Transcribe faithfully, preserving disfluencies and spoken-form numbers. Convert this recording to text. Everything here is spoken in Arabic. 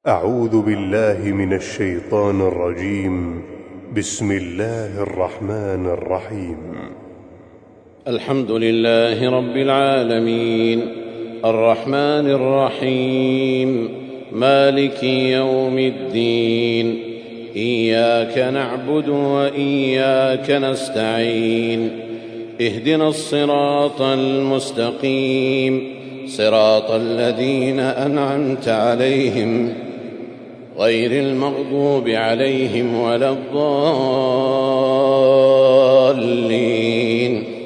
أعوذ بالله من الشيطان الرجيم. بسم الله الرحمن الرحيم. الحمد لله رب العالمين الرحمن الرحيم مالك يوم الدين. إياك نعبد وإياك نستعين. اهدنا الصراط المستقيم صراط الذين أنعمت عليهم غير المغضوب عليهم ولا الضالين.